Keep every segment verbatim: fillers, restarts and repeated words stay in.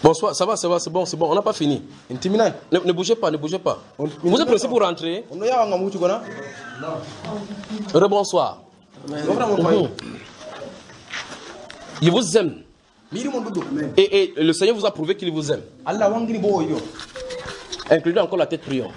Bonsoir, ça va, ça va, c'est bon, c'est bon, on n'a pas fini. Ne, ne bougez pas, ne bougez pas. Vous êtes pressé pour rentrer? Rebonsoir. Mmh. Je vous aime. Et, et le Seigneur vous a prouvé qu'il vous aime. Incluez encore la tête priant.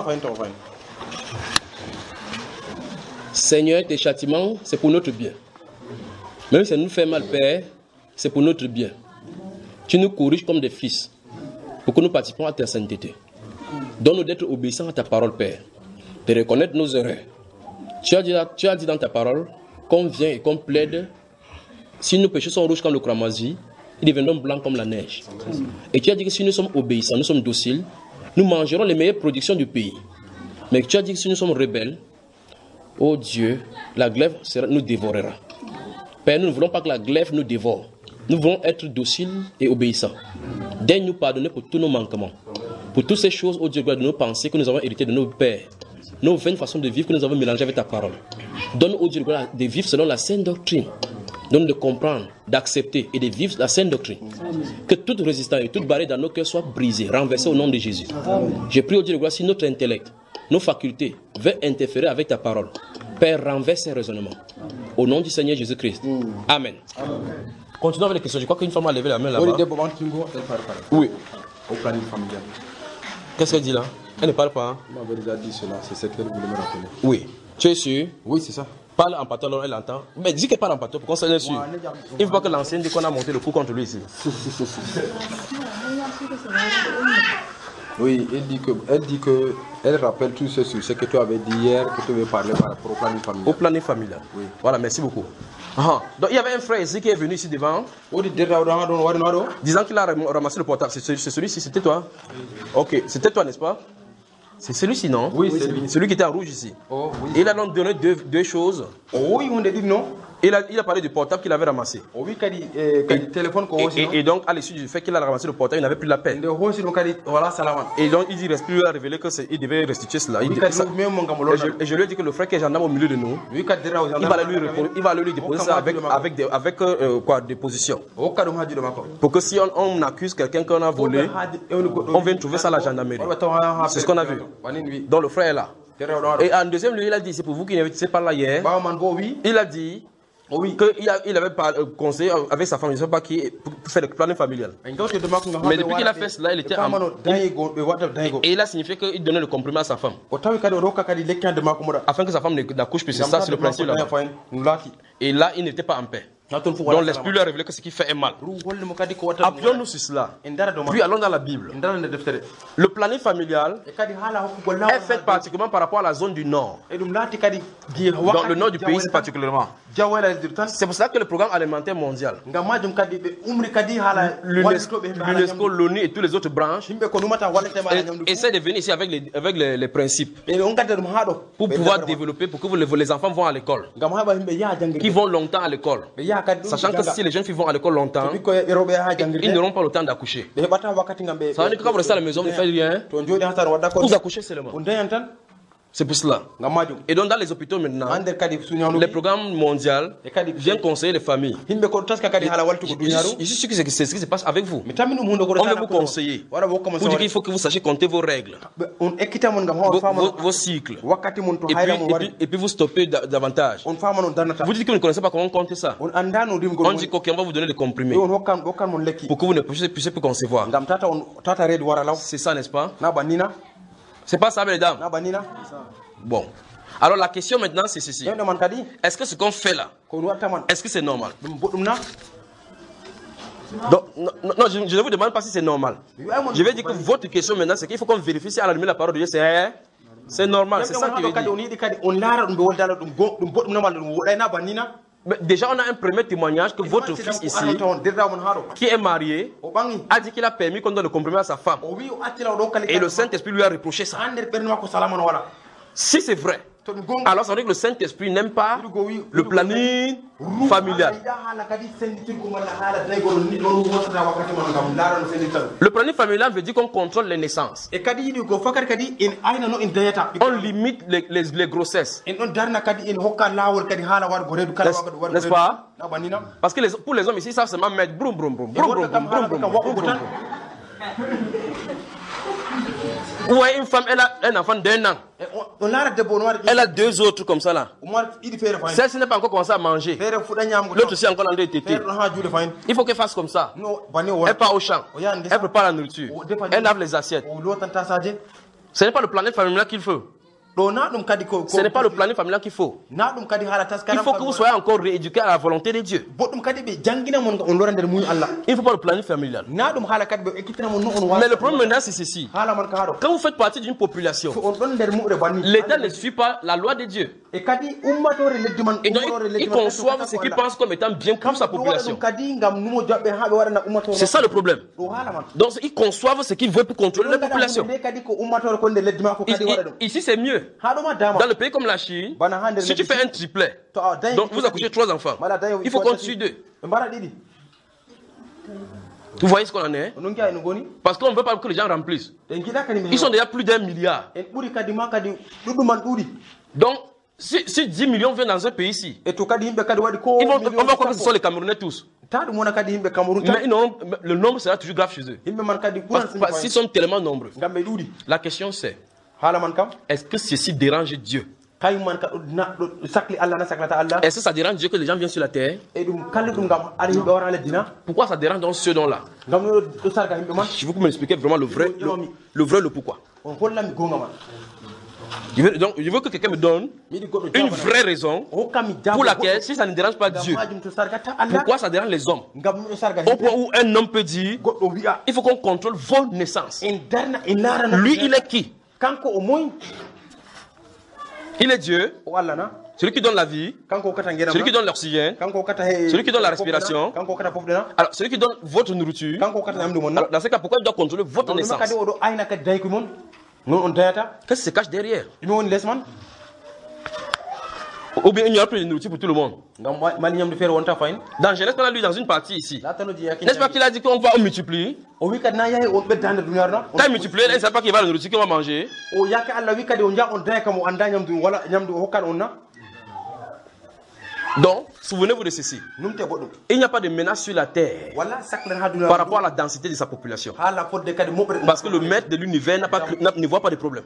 Seigneur, tes châtiments, c'est pour notre bien. Même si ça nous fait mal, Père, c'est pour notre bien. Tu nous corriges comme des fils pour que nous participons à ta sainteté. Donne-nous d'être obéissants à ta parole, Père, de reconnaître nos erreurs. Tu as dit, tu as dit dans ta parole qu'on vient et qu'on plaide. Si nos péchés sont rouges comme le cramoisi, ils deviendront blancs comme la neige. Et tu as dit que si nous sommes obéissants, nous sommes dociles, nous mangerons les meilleures productions du pays. Mais tu as dit que si nous sommes rebelles, oh Dieu, la glaive nous dévorera. Père, nous ne voulons pas que la glaive nous dévore. Nous voulons être dociles et obéissants. Daigne nous pardonner pour tous nos manquements. Pour toutes ces choses, oh Dieu, de nos pensées que nous avons héritées de nos pères. Nos vaines façons de vivre que nous avons mélangées avec ta parole. Donne, oh Dieu, de vivre selon la sainte doctrine. Donne de comprendre, d'accepter et de vivre la sainte doctrine. Que toute résistance et toute barrière dans nos cœurs soit brisée, renversée au nom de Jésus. Je prie, oh Dieu, de gloire, si notre intellect, nos facultés veulent interférer avec ta parole, Père, renverse ces raisonnements. Au nom du Seigneur Jésus-Christ. Amen. Amen. Continuons avec les questions. Je crois qu'une femme a levé la main là-bas. Oui. Au planning familial. Qu'est-ce qu'elle dit là? Elle ne parle pas. Hein? On m'avait déjà dit cela. C'est ce qu'elle voulait me rappeler. Oui. Tu es sûr? Oui, c'est ça. Parle en patois, alors elle entend. Mais dis qu'elle parle en patois pour qu'on soit sûr. Il ne faut pas que l'ancienne dise qu'on a monté le coup contre lui ici. Oui, elle dit que, elle dit que, elle rappelle tout ce sur ce que tu avais dit hier, que tu avais parlé par rapport au planning familial. Au planning familial. Oui. Voilà, merci beaucoup. Ah, donc il y avait un frère ici qui est venu ici devant, disant qu'il a ramassé le portable. C'est celui-ci, c'était toi? Ok, c'était toi, n'est-ce pas? C'est celui-ci, non? Oui, c'est lui. Celui qui était en rouge ici. Oh, oui. Et il a donc donné deux, deux choses. Oh, oui, on a dit non. Il a, il a parlé du portable qu'il avait ramassé. Oh, oui, et, et, téléphone et, et, et donc, à l'issue du fait qu'il a ramassé le portable, il n'avait plus la peine. Et donc, il dit, reste plus à révéler qu'il devait restituer cela. Il dit, ça, et, je, et je lui ai dit que le frère qui est gendarme au milieu de nous, il va aller lui, il va aller lui déposer ça avec, avec, des, avec euh, quoi, des positions. Pour que si on, on accuse quelqu'un qu'on a volé, on vient trouver ça à la gendarmerie. C'est ce qu'on a vu. Donc, le frère est là. Et en deuxième lieu, il a dit, c'est pour vous qui n'étiez pas là hier. Il a dit qu'il il avait pas conseillé avec sa femme, je ne sais pas qui, pour faire le planning familial. Mais depuis qu'il a fait cela, il était en... Et il a signifié qu'il donnait le comprimé à sa femme. Afin que sa femme n'accouche plus. C'est ça, c'est le principe là. Et là, il n'était pas en paix. Donc l'esprit lui a révélé que ce qu'il fait est mal. Appuyons-nous sur cela. Puis allons dans la Bible. Le planning familial est fait particulièrement par rapport à la zone du nord. Dans le nord du pays particulièrement. C'est pour ça que le programme alimentaire mondial, l'UNESCO, l'ONU et toutes les autres branches essaient de venir ici avec les, avec les, les principes pour pouvoir développer, pour que vous, les, les enfants vont à l'école, qui vont longtemps à l'école. Sachant que si les jeunes filles vont à l'école longtemps, ils n'auront pas le temps d'accoucher. Ça veut dire que quand vous restez à la maison, vous ne faites rien, vous accouchez seulement. C'est pour cela. Et donc dans les hôpitaux maintenant, les programmes mondiaux viennent conseiller les familles. Je suis sûr que c'est ce qui se passe avec vous. On veut vous conseiller. Vous dire qu'il faut que vous sachiez compter vos règles, vos, vos, vos cycles. Et puis, et, puis, et puis vous stoppez davantage. Vous dites que vous ne connaissez pas comment compter ça. On dit qu'on va vous donner des comprimés pour que vous ne puissiez, puissiez plus concevoir. C'est ça, n'est-ce pas? C'est pas ça, mesdames. Bon. Alors la question maintenant, c'est ceci. Est-ce que ce qu'on fait là, est-ce que c'est normal? Donc, non, non, je, je ne vous demande pas si c'est normal. Je vais dire que votre question maintenant, c'est qu'il faut qu'on vérifie si à la limite la parole de Dieu, c'est c'est normal. C'est ça qui veut dire. Mais déjà, on a un premier témoignage que votre fils ici, qui est marié, a dit qu'il a permis qu'on donne le comprimé à sa femme. Et le Saint-Esprit lui a reproché ça. Si c'est vrai, alors ça veut dire que le Saint-Esprit n'aime pas le planning familial. Le planning familial veut dire qu'on contrôle les naissances. On limite les, les, les grossesses. N'est-ce pas? Parce que les, pour les hommes ici, ils savent seulement mettre broum broum broum broum broum broum broum broum. Vous voyez une femme, elle a un enfant d'un an. Elle a deux autres comme ça là. Celle-ci n'est pas encore commencé à manger. L'autre aussi encore dans des tétés. Il faut qu'elle fasse comme ça. Elle part au champ. Elle prépare la nourriture. Elle lave les assiettes. Ce n'est pas le planète familial qu'il faut. Ce n'est pas le planning familial qu'il faut. Il faut que vous soyez encore rééduqués à la volonté de Dieu. Il ne faut pas le planning familial. Mais le problème maintenant c'est ceci. Quand vous faites partie d'une population, l'État ne suit pas la loi de Dieu. Et donc ils conçoivent ce qu'ils pensent comme étant bien pour sa population. C'est ça le problème. Donc ils conçoivent ce qu'ils veulent pour contrôler la population. Ici c'est mieux. Dans le pays comme la Chine, si tu fais un triplet, donc vous accouchez trois enfants, il faut qu'on tue deux. Vous voyez ce qu'on en est? Parce qu'on ne veut pas que les gens remplissent. Ils sont déjà plus d'un milliard. Donc, si, si dix millions viennent dans un pays ici, ils vont, on va croire que ce sont les Camerounais tous. Mais non, le nombre sera toujours grave chez eux. Parce, parce qu'ils sont tellement nombreux. La question c'est, est-ce que ceci dérange Dieu? Est-ce que ça dérange Dieu que les gens viennent sur la terre? Pourquoi ça dérange donc ceux dont-là? Je veux que vous m'expliquiez vraiment le vrai, le, le vrai, le pourquoi. Je veux, donc, je veux que quelqu'un me donne une vraie raison pour laquelle, si ça ne dérange pas Dieu, pourquoi ça dérange les hommes? Au point où un homme peut dire, il faut qu'on contrôle vos naissances. Lui, il est qui? Il est Dieu, celui qui donne la vie, celui qui donne l'oxygène, celui qui donne la respiration, alors celui qui donne votre nourriture. Alors, dans ce cas, pourquoi il doit contrôler votre naissance? Qu'est-ce qui se cache derrière? Ou bien il n'y a plus de nourriture pour tout le monde. Dans Genèse, on a lu dans une partie ici. N'est-ce pas qu'il a dit qu'on va multiplier? Quand il multiplie, il ne sait pas qu'il va la nourriture qu'on va manger. Donc, souvenez-vous de ceci. Il n'y a pas de menace sur la terre par rapport à la densité de sa population. Parce que le maître de l'univers ne voit pas de problème.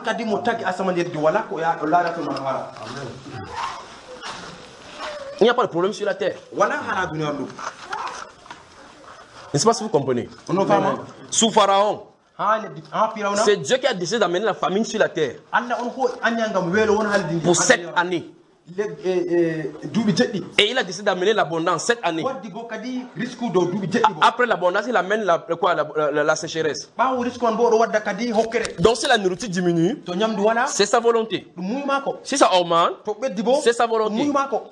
Il n'y a pas de problème sur la terre. N'est-ce pas si vous comprenez? Sous Pharaon, c'est Dieu qui a décidé d'amener la famine sur la terre pour sept années. Et il a décidé d'amener l'abondance cette année. Après l'abondance, il amène la, quoi, la, la, la sécheresse. Donc si la nourriture diminue, c'est sa volonté. Si ça augmente, c'est sa volonté.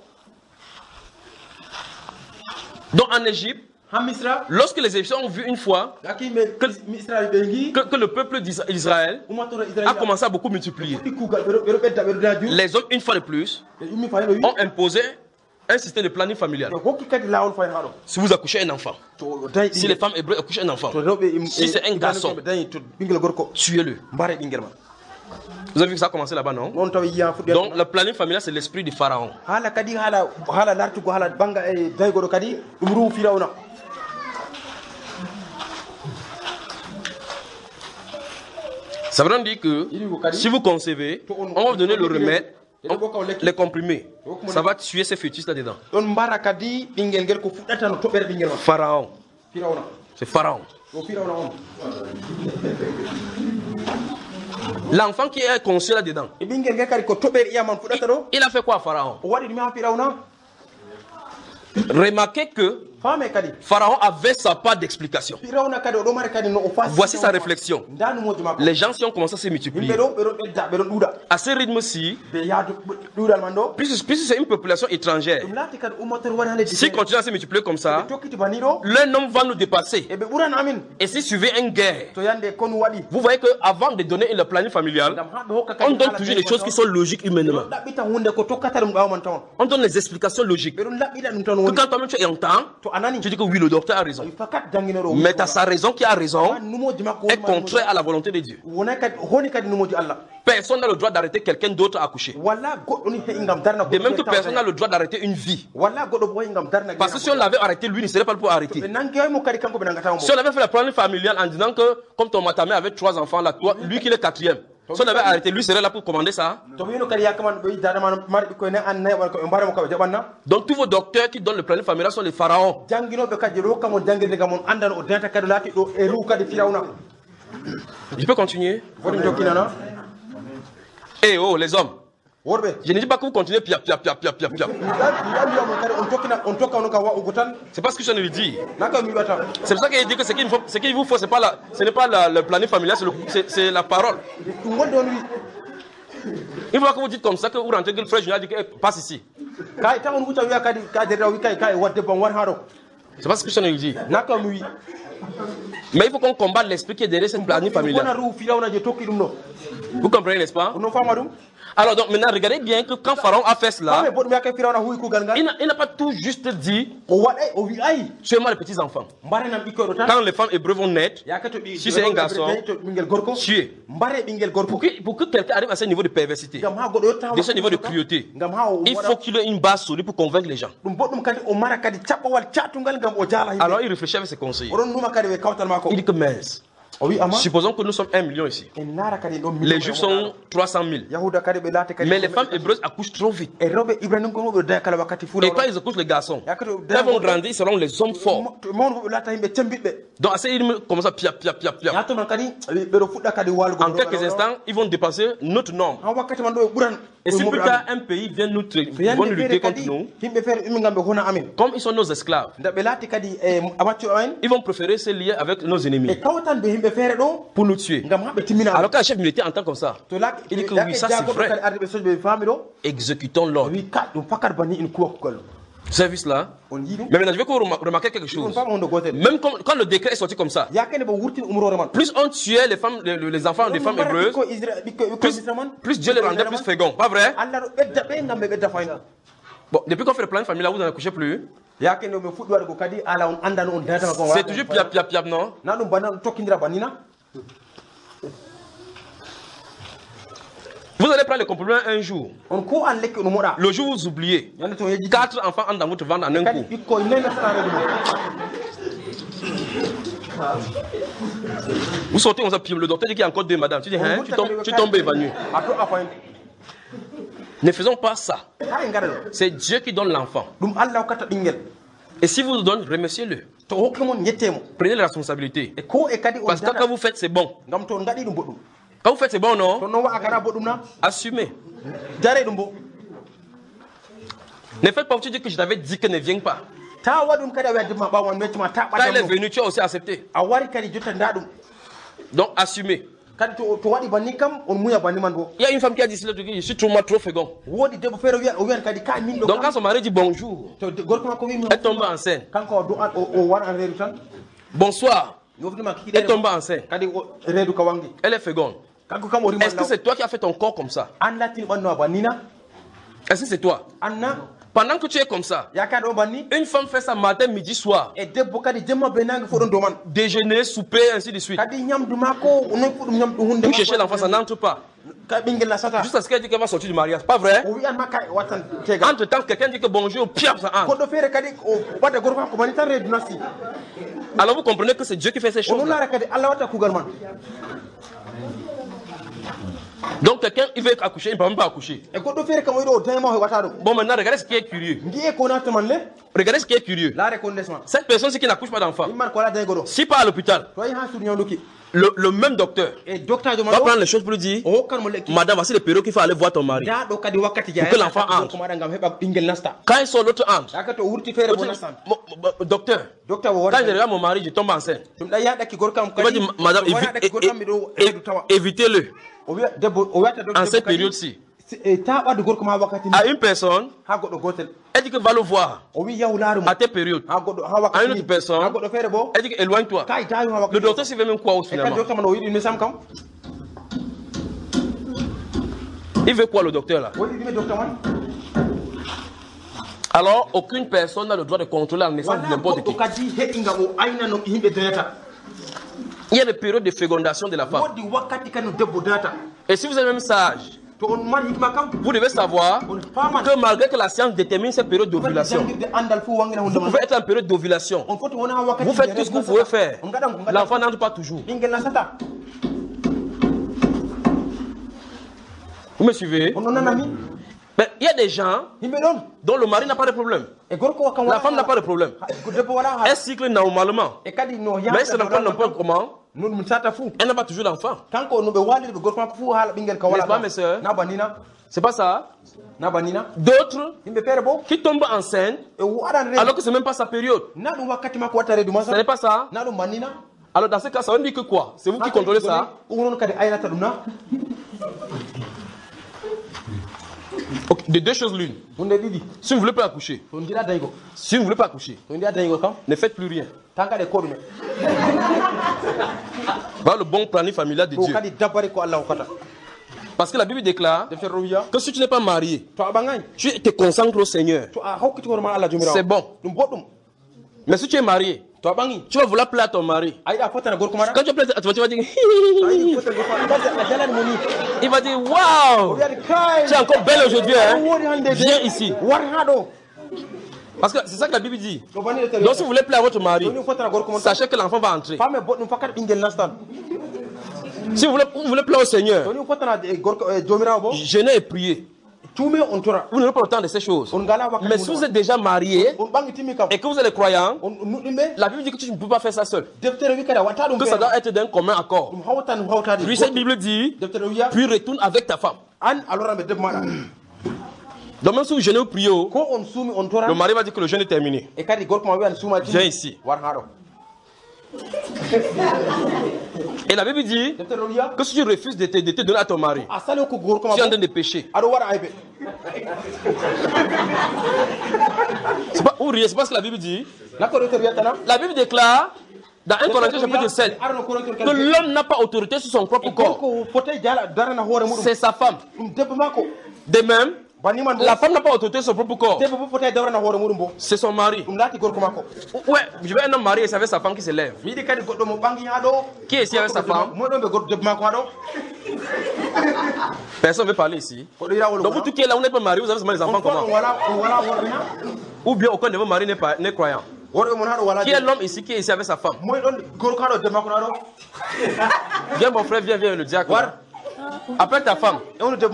Donc en Égypte, lorsque les Égyptiens ont vu une fois que, que, que le peuple d'Israël a commencé à beaucoup multiplier, les hommes, une fois de plus, ont imposé un système de planning familial. Si vous accouchez un enfant, si les femmes hébreues accouchent un enfant, si c'est un garçon, tuez-le. Vous avez vu que ça a commencé là-bas, non? Donc le planning familial, c'est l'esprit du Pharaon. Ça veut dire que si vous concevez, on va vous donner le remède, les comprimés. Ça va tuer ces fœtus là-dedans. Pharaon. C'est Pharaon. L'enfant qui est conçu là-dedans, il a fait quoi, Pharaon? Remarquez que Pharaon avait sa part d'explication. Voici sa réflexion. Les gens qui ont commencé à se multiplier à ce rythme-ci, puisque c'est une population étrangère, s'ils continuent à se multiplier comme ça, leur nombre va nous dépasser. Et s'il suivait une guerre, vous voyez qu'avant de donner le planning familial, on donne toujours des choses qui sont logiques humainement. On donne les explications logiques. Que quand toi-même tu entends, tu dis que oui, le docteur a raison. Mais tu as sa raison qui a raison est contraire à la volonté de Dieu. Personne n'a le droit d'arrêter quelqu'un d'autre à accoucher. De même que personne n'a le droit d'arrêter une vie. Parce que si on l'avait arrêté, lui ne serait pas pour arrêter. Si on avait fait la planning familiale en disant que comme ton matamé avait trois enfants, là, toi, lui qui est le quatrième, si on avait arrêté, lui serait là pour commander ça. Donc tous vos docteurs qui donnent le planning familial sont les pharaons. Je peux continuer? Eh oh, les hommes. Je ne dis pas que vous continuez pia pia pia pia pia pia. C'est pas ce que je viens de lui dire. C'est pour ça qu'il dit que ce qu'il faut, ce qu'il vous faut, c'est pas la, ce n'est pas la, le planning familial, c'est la parole. Une fois que vous dites comme ça, que vous rentrez, que le frère Junior dit que hey, passe ici. C'est pas ce que je viens de lui dire. Mais il faut qu'on combatte l'esprit qui est derrière cette planning familiale. Vous comprenez, n'est-ce pas? Alors donc maintenant regardez bien que quand Pharaon a fait cela, il n'a pas tout juste dit tuez-moi les petits enfants. Quand les femmes hébreux vont naître, si c'est un garçon, tuez. Pour que, pour que quelqu'un arrive à ce niveau de perversité, de ce niveau de cruauté, il faut qu'il ait une base solide pour convaincre les gens. Alors il réfléchit avec ses conseillers. Il dit que mince. Supposons que nous sommes un million ici. Les juifs sont trois cent mille. Mais les femmes hébreuses accouchent trop vite. Et quand ils accouchent les garçons, elles vont grandir, ils seront les hommes forts. Donc, assez, ils commencent à pia, pia, pia, pia. En quelques instants, ils vont dépasser notre nombre. Et si plus tard un pays vient nous, vient nous lutter contre nous, comme ils sont nos esclaves, ils vont préférer se lier avec nos ennemis pour nous tuer. Alors quand le chef militaire entend comme ça, il dit que oui, ça c'est vrai. Exécutons l'ordre. Vous avez vu cela? Mais maintenant je veux que vous remarquez quelque chose. Même quand, quand le décret est sorti comme ça, plus on tuait les femmes, les, les enfants des femmes hébreuses, plus, plus Dieu les rendait plus féconds. Pas vrai? Bon, depuis qu'on fait le plan familial, vous n'en accouchez plus. C'est toujours piap piap piap, non? Vous allez prendre le complément un jour. Le jour où vous oubliez, quatre enfants entrent dans votre ventre en un coup. Vous sortez, on s'appuie. Le docteur dit qu'il y a encore deux madames. Tu dis, hein, tu tombes, tu tombes évanoui. Ne faisons pas ça. C'est Dieu qui donne l'enfant. Et si vous le donnez, remerciez-le. Prenez la responsabilité. Parce que quand vous faites, c'est bon. Quand vous faites, c'est bon, non? Assumez. Ne faites pas, tu dis que je t'avais dit que ne viens pas. Quand il est venu, tu as aussi accepté. Donc, assumez. Il y a une femme qui a dit cela, je suis trop, moi, trop fécond. Donc quand son mari dit bonjour, elle tombe enceinte. Bonsoir, elle tombe enceinte. Elle est féconde. Est-ce que c'est toi qui as fait ton corps comme ça? Est-ce que c'est toi? Pendant que tu es comme ça, une femme fait ça matin, midi, soir. Déjeuner, souper, ainsi de suite. Pour chercher l'enfant, ça n'entre pas. Juste à ce qu'elle dit qu'elle va sortir du mariage. Pas vrai? Entre temps, quelqu'un dit que bonjour, piaf, ça entre. Alors vous comprenez que c'est Dieu qui fait ces choses. Donc quelqu'un il veut accoucher, il ne peut même pas accoucher. Bon maintenant regardez ce qui est curieux. Regardez ce qui est curieux. Cette personne qui n'accouche pas d'enfant, si pas à l'hôpital, le, le même docteur va prendre les choses pour lui dire, madame, voici les périodes qu'il faut aller voir ton mari pour que l'enfant entre. Quand il sort, l'autre entre. Docteur, quand je regarde mon mari, je tombe enceinte. Il va dire, madame, évitez-le en cette période-ci. À une personne, elle dit que va le voir à tes périodes. À une autre personne, elle dit que éloigne-toi. Le docteur s'y fait même quoi finalement? Il veut quoi le docteur là? Alors, aucune personne n'a le droit de contrôler la naissance de n'importe qui. Il y a des périodes de fécondation de la femme. Et si vous êtes même sage, vous devez savoir que malgré que la science détermine cette période d'ovulation, vous pouvez être en période d'ovulation. Vous faites tout ce que vous pouvez faire. L'enfant n'entre pas toujours. Vous me suivez? Mais il y a des gens dont le mari n'a pas de problème. La femme n'a pas de problème. Elle cycle normalement. Mais c'est l'enfant n'importe comment. Elle n'a pas toujours d'enfant. N'est-ce pas, mes soeurs? C'est pas ça? D'autres qui tombent enceintes alors que ce n'est même pas sa période. Ce n'est pas ça? Alors dans ce cas, ça veut dire que quoi? C'est vous qui contrôlez ça? Okay, de deux choses l'une. Si vous ne voulez pas accoucher, si vous ne voulez pas accoucher, ne faites plus rien. Voilà le bon planning familial de Dieu. Parce que la Bible déclare que si tu n'es pas marié, tu te concentres au Seigneur. C'est bon. Mais si tu es marié, tu vas vouloir plaire à ton mari. Quand tu plais à toi, tu vas dire il va dire waouh, tu es encore belle aujourd'hui, hein? Viens ici. Parce que c'est ça que la Bible dit. Donc si vous voulez plaire à votre mari, sachez que l'enfant va entrer. Si vous voulez, vous voulez plaire au Seigneur, jeûnez et priez. Vous n'avez pas le temps de ces choses. Mais si vous êtes déjà marié et que vous êtes croyant, la Bible dit que tu ne peux pas faire ça seul. Que ça doit être d'un commun accord. Puis cette Bible dit, puis retourne avec ta femme. Donc même si vous jeûnez ou priez, le mari va dire que le jeûne est terminé. Viens ici. Et la Bible dit que si tu refuses de te, de te donner à ton mari, tu es en train de pécher. C'est pas, c'est pas ce que la Bible dit. La Bible déclare dans un Corinthiens chapitre sept que l'homme n'a pas autorité sur son propre corps. C'est sa femme. De même, la femme n'a pas autorité sur son propre corps. C'est son mari. Ouais, je veux un homme marié avec sa femme qui se lève. Qui est ici avec sa femme? Personne ne veut parler ici. Donc vous tous qui êtes là, vous n'êtes pas marié, vous avez seulement les enfants comment? Ou bien aucun de vos maris n'est croyant. Qui est l'homme ici qui est ici avec sa femme? Viens mon frère, viens, viens le diacre. Appelle ta femme.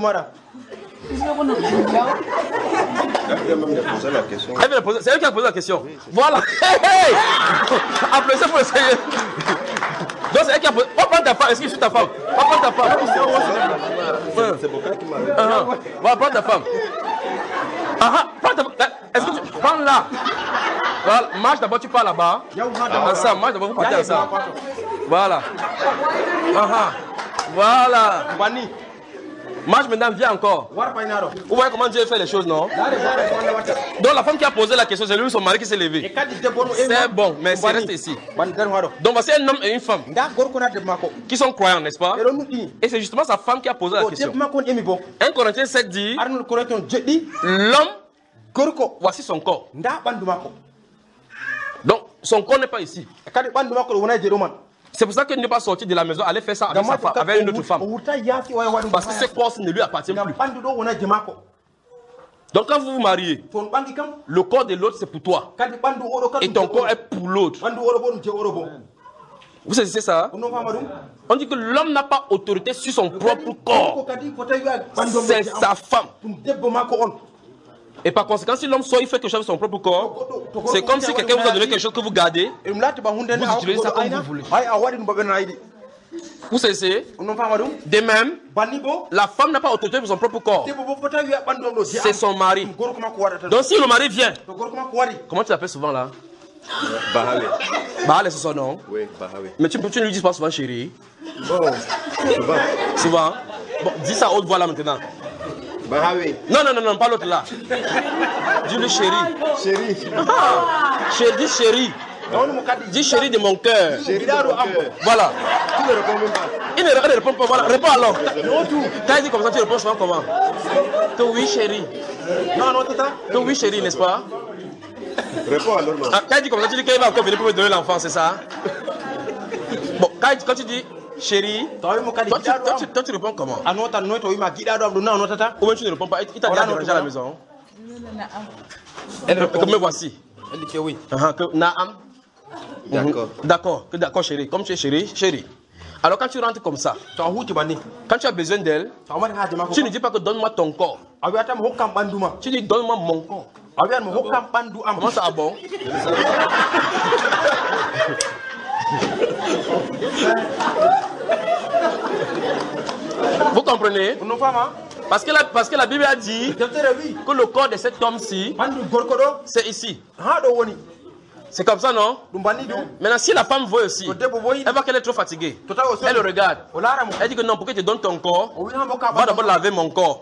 C'est elle qui a posé la question. Voilà. Applaudissez pour le Seigneur. Donc c'est elle qui a posé. Va prendre ta femme. Est-ce que je suis ta femme? Va prendre ta femme. C'est Boka qui m'a. Va prendre ta femme. Ah, prends ta femme. Est-ce que tu prends là? Voilà. Marche d'abord, tu pars là-bas. Ensemble, marche d'abord, vous partez ensemble. Voilà. Ah, voilà. Marche maintenant, viens encore. Vous voyez comment Dieu fait les choses, non? Donc la femme qui a posé la question, c'est lui son mari qui s'est levé. C'est bon, mais c'est resté ici. Donc voici un homme et une femme qui sont croyants, n'est-ce pas? Et c'est justement sa femme qui a posé la question. un Corinthiens sept dit, l'homme, voici son corps. Donc son corps n'est pas ici. C'est pour ça qu'il n'est pas sorti de la maison, aller faire ça avec sa femme, avec une autre femme. Parce que ce corps ne lui appartient plus. Donc quand vous vous mariez, le corps de l'autre c'est pour toi. Et ton corps est pour l'autre. Vous saisissez ça? On dit que l'homme n'a pas autorité sur son propre corps. C'est sa femme. Et par conséquent, si l'homme sort, il fait quelque chose avec son propre corps. C'est comme si quelqu'un vous a donné quelque chose que vous gardez. Vous utilisez ça comme vous voulez. Vous savez, de même, la femme n'a pas autorité sur son propre corps. C'est son mari. Donc si le mari vient, comment tu l'appelles souvent là? Bahale. Bahale, c'est son nom? Oui, Bahale. Mais tu ne lui dis pas souvent chérie? Oh, souvent. Souvent? Bon, dis ça à haute voix là maintenant. Bahale. Non, non, non, non, pas l'autre là. Dis-le chérie. Chérie. Ah, chérie, dis chérie. Dis chérie de mon cœur. Voilà. Tu ne réponds même pas. Il ne il ne répond pas. Voilà. Réponds alors. Quand il dit comme ça, tu réponds souvent comment? Que oui, chérie. Non, non, tata. Que oui, chérie, n'est-ce pas? Réponds alors, non. Ah, quand il dit comme ça, tu dis qu'il va encore venir pour me donner l'enfant, c'est ça? Bon, quand, quand tu dis chérie, toi tu, toi, tu, toi, tu réponds comment? Ou même tu ne réponds pas. Il t'a déjà dérangé à la maison. Elle répond. Me voici. Elle dit que oui. Uh-huh, que Naam. D'accord. D'accord, que d'accord, chérie. Comme tu es chérie, chérie. Alors quand tu rentres comme ça, quand tu as besoin d'elle, tu ne dis pas que donne-moi ton corps. Tu dis donne-moi mon corps. Comment ça va bon? Vous comprenez? Parce que, la, parce que la Bible a dit que le corps de cet homme-ci, c'est ici. C'est comme ça, non? Maintenant, si la femme voit aussi, elle voit qu'elle est trop fatiguée. Elle le regarde. Elle dit que non, pour que tu donnes ton corps, va d'abord laver mon corps.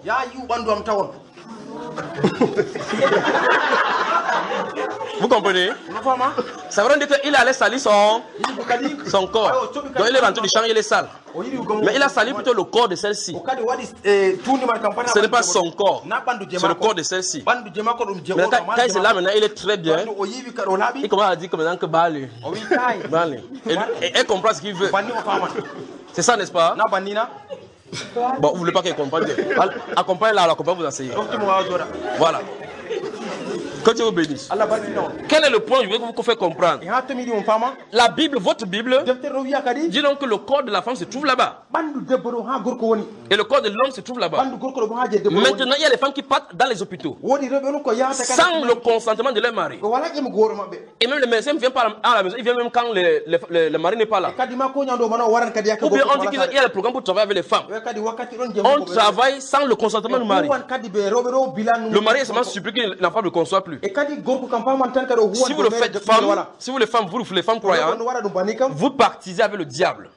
Vous comprenez? Ça veut dire qu'il allait salir son, son corps. Donc il est rentré du champ, il est sale. Mais il a sali plutôt le corps de celle-ci. Ce n'est pas son corps, c'est le corps de celle-ci. Maintenant, quand il est là, maintenant, il est très bien. Il commence à dire que maintenant que Bali. Et elle comprend ce qu'il veut. C'est ça, n'est-ce pas? Bon, vous ne voulez pas qu'elle comprenne. Accompagne-la, elle accompagne, vous asseyez. Voilà. Que Dieu vous bénisse. Quel est le point que je veux vous faire comprendre? La Bible, votre Bible, dit donc que le corps de la femme se trouve là-bas. Et le corps de l'homme se trouve là-bas. Maintenant, il y a les femmes qui partent dans les hôpitaux sans le consentement de leur mari. Et même le médecin ne vient pas à la maison, il vient même quand le, le, le, le mari n'est pas là. Ou bien on dit qu'il y a le programme pour travailler avec les femmes. On travaille sans le consentement du mari. Le mari est seulement surpris que l'enfant ne conçoit plus. Si vous le faites femme, si vous les femmes, vous les femmes croyantes, vous partisez avec le diable.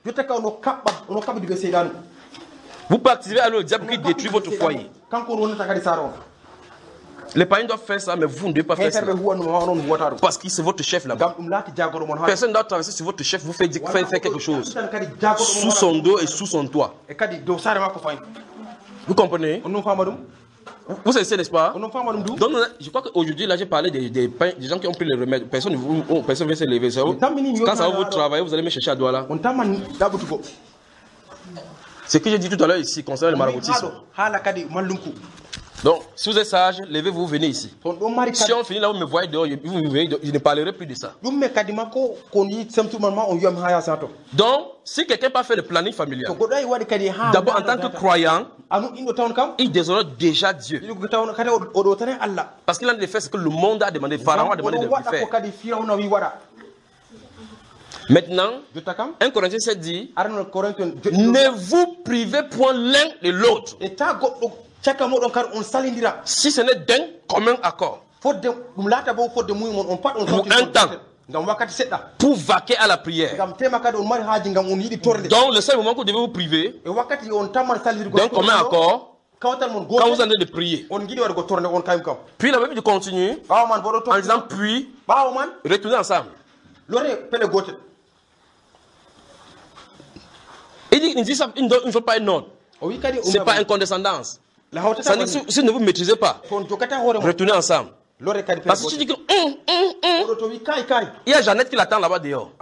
Vous participez avec le diable qui détruit votre foyer. Les parents doivent faire ça, mais vous ne devez pas faire ça. Parce que c'est votre chef là-bas. Personne ne doit traverser sur votre chef, vous faire, faire, faire quelque chose. Sous son dos et sous son toit. Vous comprenez? Vous savez, n'est-ce pas? Donc, je crois qu'aujourd'hui, là, j'ai parlé des, des, des gens qui ont pris le remède. Personne ne personne vient se lever. Quand ça va vous travailler, vous allez me chercher à Douala. Ce que j'ai dit tout à l'heure ici concernant le maraboutisme. Donc, si vous êtes sage, levez-vous, venez ici. Si on finit là, vous me voyez dehors, vous me voyez dehors, je ne parlerai plus de ça. Donc, si quelqu'un n'a pas fait le planning familial, d'abord en tant que croyant, il déshonore déjà Dieu. Parce qu'il a des faits, c'est que le monde a demandé, Pharaon a demandé de le faire. Maintenant, un Corinthiens sept dit, ne vous privez point l'un de l'autre. Si ce n'est d'un commun accord, pour un temps, pour vaquer à la prière. Donc le seul moment que vous devez vous priver d'un commun accord, quand vous en train de prier. Puis la Bible continue en disant puis retournez ensemble. Il dit, il dit ça, il ne faut pas un ordre. Ce n'est pas une condescendance. Ça dit que si, si vous ne vous maîtrisez pas, retournez ensemble. Parce que tu dis que hum, hum, hum. Il y a Jeannette qui l'attend là-bas dehors.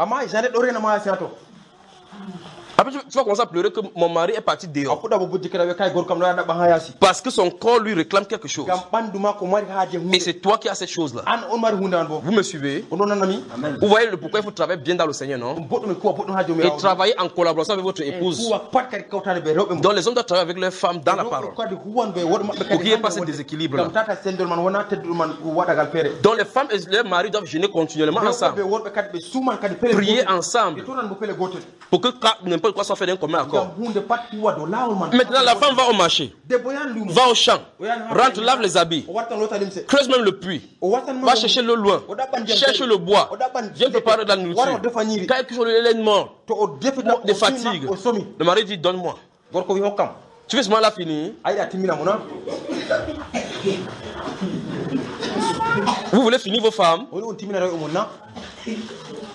Après, tu vas commencer à pleurer que mon mari est parti dehors. Parce que son corps lui réclame quelque chose. Et c'est toi qui as cette chose-là. Vous me suivez? Vous voyez le pourquoi il faut travailler bien dans le Seigneur, non? Et travailler en collaboration avec votre épouse. Donc les hommes doivent travailler avec leurs femmes dans la parole. Pour qu'il n'y ait pas ce déséquilibre-là. Donc les femmes et leurs maris doivent jeûner continuellement ensemble. Prier ensemble. Pour que n'importe quoi soit fait d'un commun accord. Maintenant, la femme va au marché, va au champ, rentre, lave les habits, creuse même le puits, va chercher l'eau loin, cherche le bois, vient préparer de la nourriture. Quand elle couche le lait mort, de fatigue, le mari dit donne-moi. Tu veux ce moment-là finir? Vous voulez finir vos femmes?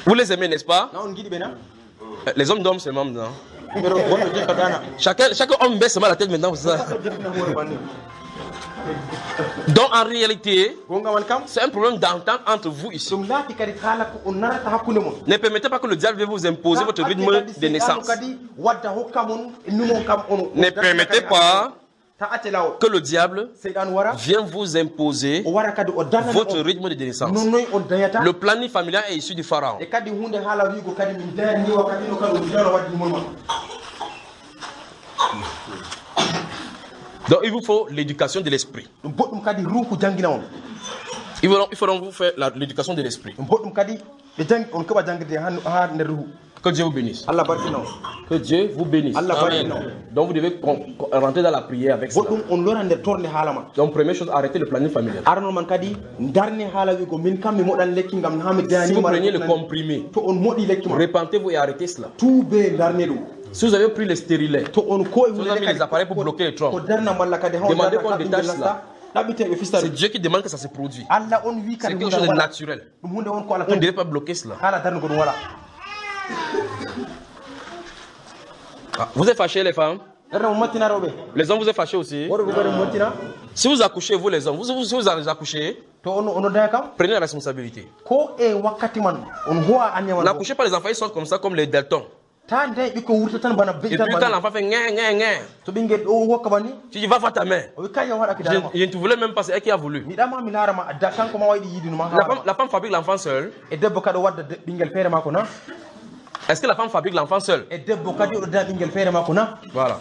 Vous les aimez, n'est-ce pas? na on giɗi ɓe na Les hommes dorment seulement maintenant. ɓeɗo gonɗo jekka ɗana Chacun, chaque homme baisse seulement la tête maintenant pour ça. jettina hoore banni Donc en réalité, gonga man kam c'est un problème d'entente entre vous ici. ɗum laati kadi haala ko on narata hakkunde mon Ne permettez pas que le diable vienne vous imposer votre rythme de naissance. kadi wadda hokka mon numon kam on Ne permettez pas ta acce lawol que le diable seyɗan wara vienne vous imposer o wara kadi o darnana votre on rythme de naissance. non noy on dayata Le planning familial est issu du pharaon. e kadi hunde haala wiigo kadi min dayani wakkati ɗo kadi on dano waddi mon ma Donc il vous faut l'éducation de l'esprit. ɗum boɗɗum kadi ruhu jangina on Il faut, il faut donc vous faire la- l'éducation de l'esprit. ɗum boɗɗum kadi ɓe jangi on keɓa jangirde ha ha nder ruhu Que Dieu vous bénisse. allah barkina on Que Dieu vous bénisse. allah barkina on Donc vous devez con- con- rentrer dans la prière avec ça. boɗɗum on lora nder torde haala ma Donc première chose, arrêtez le planning familial. arano man kadi darne haala wiigo min kam mi moɗan lekki ngam ha mi Si vous dayanima prenez le comprimé, to on moɗi lekki ma répentez-vous et arrêtez cela. tuube darne ɗum Si vous avez pris les stérilets, to on ko e vous avez mis les appareils pour bloquer les ko trompes. darna malla kadi ha Demandez qu'on détache cela. ɗaɓɓite ɓe fista C'est ɗum Dieu qui demande que ça se produise. allah on wi C'est kadi quelque chose de naturel. ɗum hunde won ko ala On ne tan devait pas bloquer cela. haala darnugo ɗum waɗa Ah, vous êtes fâchés les femmes? ɗerna mo mattina rewɓe Les hommes vous êtes fâchés aussi? worɓe ɓeɗe mo mattina Si vous accouchez, vous les hommes, vous, vous, si vous avez accouché, to on ono daya kam prenez la responsabilité. ko e wakkati man on howa anneman N'accouchez pas les enfants, ils sortent comme ça, comme les Dalton. ta nde ɓikko wurta tan bana Et beƴi puis tan quand bana l'enfant fait ngé, ngé, ngé, to ɓinguel ɗo hokka bani tu dis va voir ta mère. o wi kañum waɗaki Je, darama je ne te voulais même pas, c'est elle qui a voulu. miɗama mi laarama adda kanko ma waɗi yidinuma La femme, la femme fabrique l'enfant seul. e debbo kadi o wadda de- ɓinguel feere mako na Est-ce que la femme fabrique l'enfant seul? e debbo kadi oɗo dana ɓinguel feere mako na Voilà.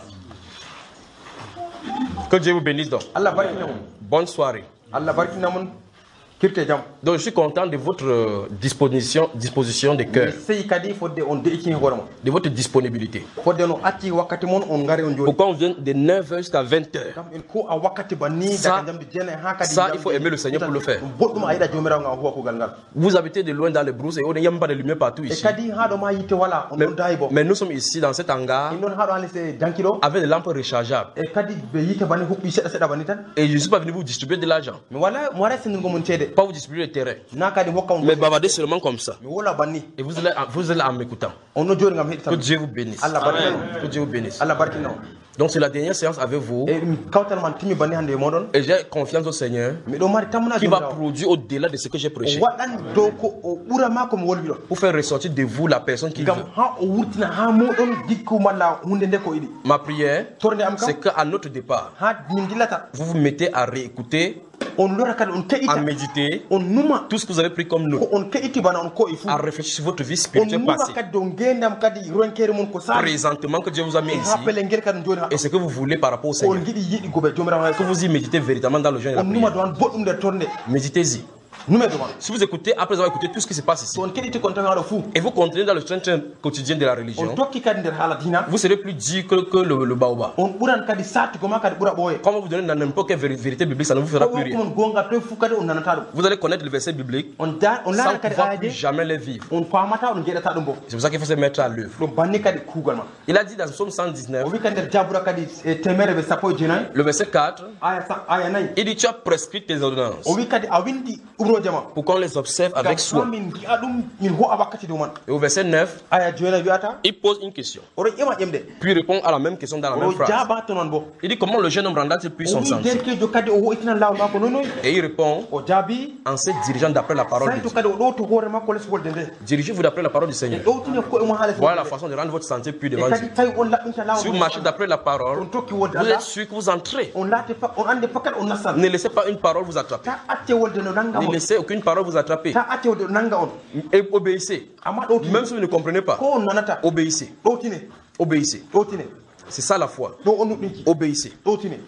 Que Dieu vous bénisse donc. allah barkina mon Bonne soirée. allah barkina mon kirte jam Donc je suis content de votre euh, disposition, disposition de cœur, sey kadi fodde on deƴitini hoore ma de votre disponibilité. fodde no acci wakkati mon on ngari on joni Pourquoi on vient de neuf heures jusqu'à vingt heures? kam en ko a wakkati banni Ça- daga jamdi jeenayi ha kadi ça, jamdi il faut aimer le Seigneur pour le faire. ɗum boɗɗum a yiɗa jomirawo ngam huwa kugal ngal Vous habitez de loin dans les brousses et on n'y a même pas de lumière partout e ici. kadi ha ɗo ma yitte wala on Mais, ɗon dayi bo mais nous sommes ici dans cet hangar in ɗon ha ɗo ha lese dankiɗo avec des lampes rechargeables. e kadi ɓe yitte banni huɓɓi seɗɗa seɗɗa banni tan Et je ne suis pas venu vous distribuer de l'argent, mi wala mi waɗa sendingo mon ceede pas vous distribuer le terrain, na kadi hokka on mais bavarder seulement comme ça. mi wola banni Et vous allez, vous allez en m'écoutant. on no joni ngam Que heɗitan Dieu vous bénisse. allah barkina on Que Dieu vous bénisse. allah barkina on Donc c'est la dernière séance avec vous. e mi kawtal man timmi banni hande e moɗon Et j'ai confiance au Seigneur miɗo mari tammana qui va jomirawo produire au-delà de ce que j'ai prêché. o waɗan dow ko o ɓurama komi wolwi ɗon Pour faire ressortir de vous la personne qui ngam veut. ha o wurtina ha moɗon gikku malla hunde nde ko yiɗi Ma prière, torde am c'est kam qu'à notre départ, ha min dillata vous vous mettez à réécouter, on lora kadi on à keɗita méditer on numa tout ce que vous avez pris comme nous, ko on keɗiti bana on ko e fuu à réfléchir sur votre vie on spirituelle numa passée, kadi dow ngendam kadi ronkere mon ko sali présentement que Dieu vous a mis e ici, ha pelle ngel kadi joni ha et ce que vous voulez par rapport au on Seigneur. giɗi yiɗi goɓe jomirawo Que vous y méditez véritablement dans le jeûne et on la numa prière. dowan boɗɗum nder torde Méditez-y. nume doman Si vous écoutez, après avoir écouté tout ce qui se passe ici, so on keɗiti kon tawi haɗo fuu et vous continuez dans le train quotidien de la on religion, tokki kadi nder haala dina vous serez plus dur que, que le, le baobab. on ɓuran kadi sattigo ma kadi ɓuura ɓooye Comment vous donnez n'importe quelle véri- vérité biblique, ça ne vous fera ko plus rien. hokkumon gonga toye fuu kadi on nanata ɗum Vous allez connaître le verset biblique on da on sans laara kadi pouvoir plus ayaji jamais les vivre. on famata on jeeɗata ɗum bo C'est pour ça qu'il faut se mettre à l'œuvre. ɗum banni kadi kuugal ma Il a dit dans Psaume cent dix-neuf, o wi kadi nder jabura kadi e temere ɓe sappo e jeenayi le verset quatre, aya sa aya nayyi il dit tu as prescrit tes ordonnances o wi kadi a windi ɗumroje ma pour qu'on les observe ngam avec ha soin. min gi'a ɗum min ho'a wakkati dow man Et au verset neuf, aya joynayi wiyata il pose une question, oɗo ƴema ƴemde puis répond à la même question dans la même oɗo phrase. jaaba to noon bo Il dit comment le jeune homme rendra-t-il puis o son wi sentier? derkejo kadi o woytinan lawol makko nonoyi Et il répond o jaabi en se dirigeant d'après la parole de sayto Dieu. kadi o ɗowto hoore makko less wolde nde Dirigez-vous d'après la parole du e Seigneur. ɗowtine koye mo ha less Voilà la wolde façon de rendre votre sentier puis e devant kadi Dieu. tawi on laɓɓinta lawol Si vous makko marchez d'après la parole, on tokki wolde vous allah êtes sûr que vous entrez. on laate fa on ande fakkat on nassan Ne laissez pas une parole vous attraper. ta acce wolde no nanga Ne on laissez aucune parole vous attraper. ta acce wolde no nanga on Et obéissez. amma ɗowtine Même si vous ne comprenez pas, ko on nanata obéissez. ɗowtine Obéissez. ɗowtine C'est ça la foi. ɗo on nuɗɗinki Obéissez. ɗowtine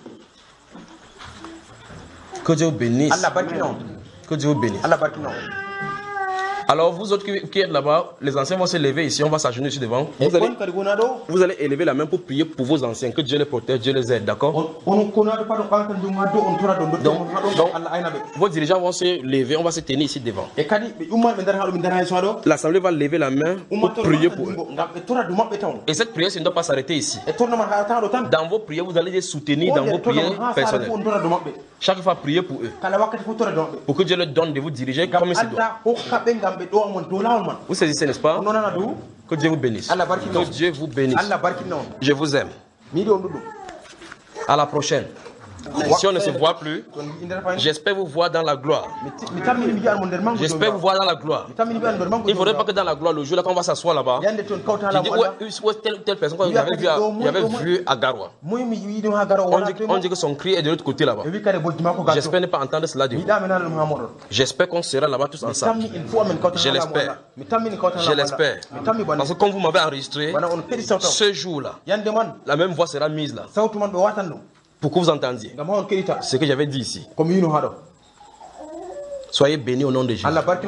Que Dieu vous bénisse. allah barkina on Que Dieu vous bénisse. allah barkina on Alors vous autres qui, qui êtes là-bas, les anciens vont se lever ici, on va s'agenouiller ici devant. e Vous allez, on kadi gona ɗo vous allez élever la main pour prier pour vos anciens, que Dieu les protège, Dieu les aide, d'accord? on on konaɗo pat on ɓantan jum ha dow on tora dow dotti Donc- on ha ɗon donc- allah ayna ɓe Vos dirigeants vont se lever, on va se tenir ici devant. e kadi ɓe umman ɓe dara ha ɗo ɓe dara hay soa ɗo L'assemblée va lever la main pour ummatore prier ɓantan pour eux. jungo ngam ɓe tora dow maɓɓe taw Et cette prière, ça ne doit pas s'arrêter ici. e tornaman haɗata ɗo tan Dans vos prières, vous allez les soutenir dans vos prières ha saare personnelles. fo on tora dow maɓɓe Chaque fois, priez pour eux. kala wakkati fo tora dow maɓɓe Pour que Dieu leur donne de vous diriger ngam comme il se doit. allah hokka ɓe ngam Vous saisissez, n'est-ce pas? Que Dieu vous bénisse. Que Dieu vous bénisse. Je vous aime. À la prochaine. Si on ne se voit plus, j'espère vous voir dans la gloire. J'espère vous voir dans la gloire. Il ne faudrait pas que dans la gloire, le jour là, quand on va s'asseoir là-bas, je dis, où est telle, telle personne qu'il y avait vu à, vu à Garoua. On dit, on dit que son cri est de l'autre côté là-bas. J'espère ne pas entendre cela de vous. J'espère qu'on sera là-bas tous ensemble. Je l'espère. Je l'espère. Parce que comme vous m'avez enregistré, ce jour-là, la même voix sera mise là. Pour que vous entendiez ce que j'avais dit ici. Soyez bénis au nom de Jésus.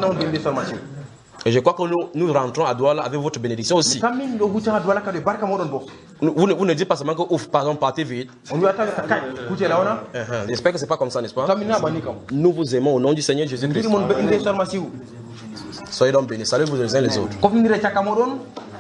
Et je crois que nous, nous rentrons à Douala avec votre bénédiction aussi. Vous, vous, ne, vous ne dites pas seulement que ouf, pardon, partez vite. Uh-huh. J'espère que ce n'est pas comme ça, n'est-ce pas? Nous vous aimons au nom du Seigneur Jésus-Christ. Soyez donc bénis. Salut vous les uns les autres.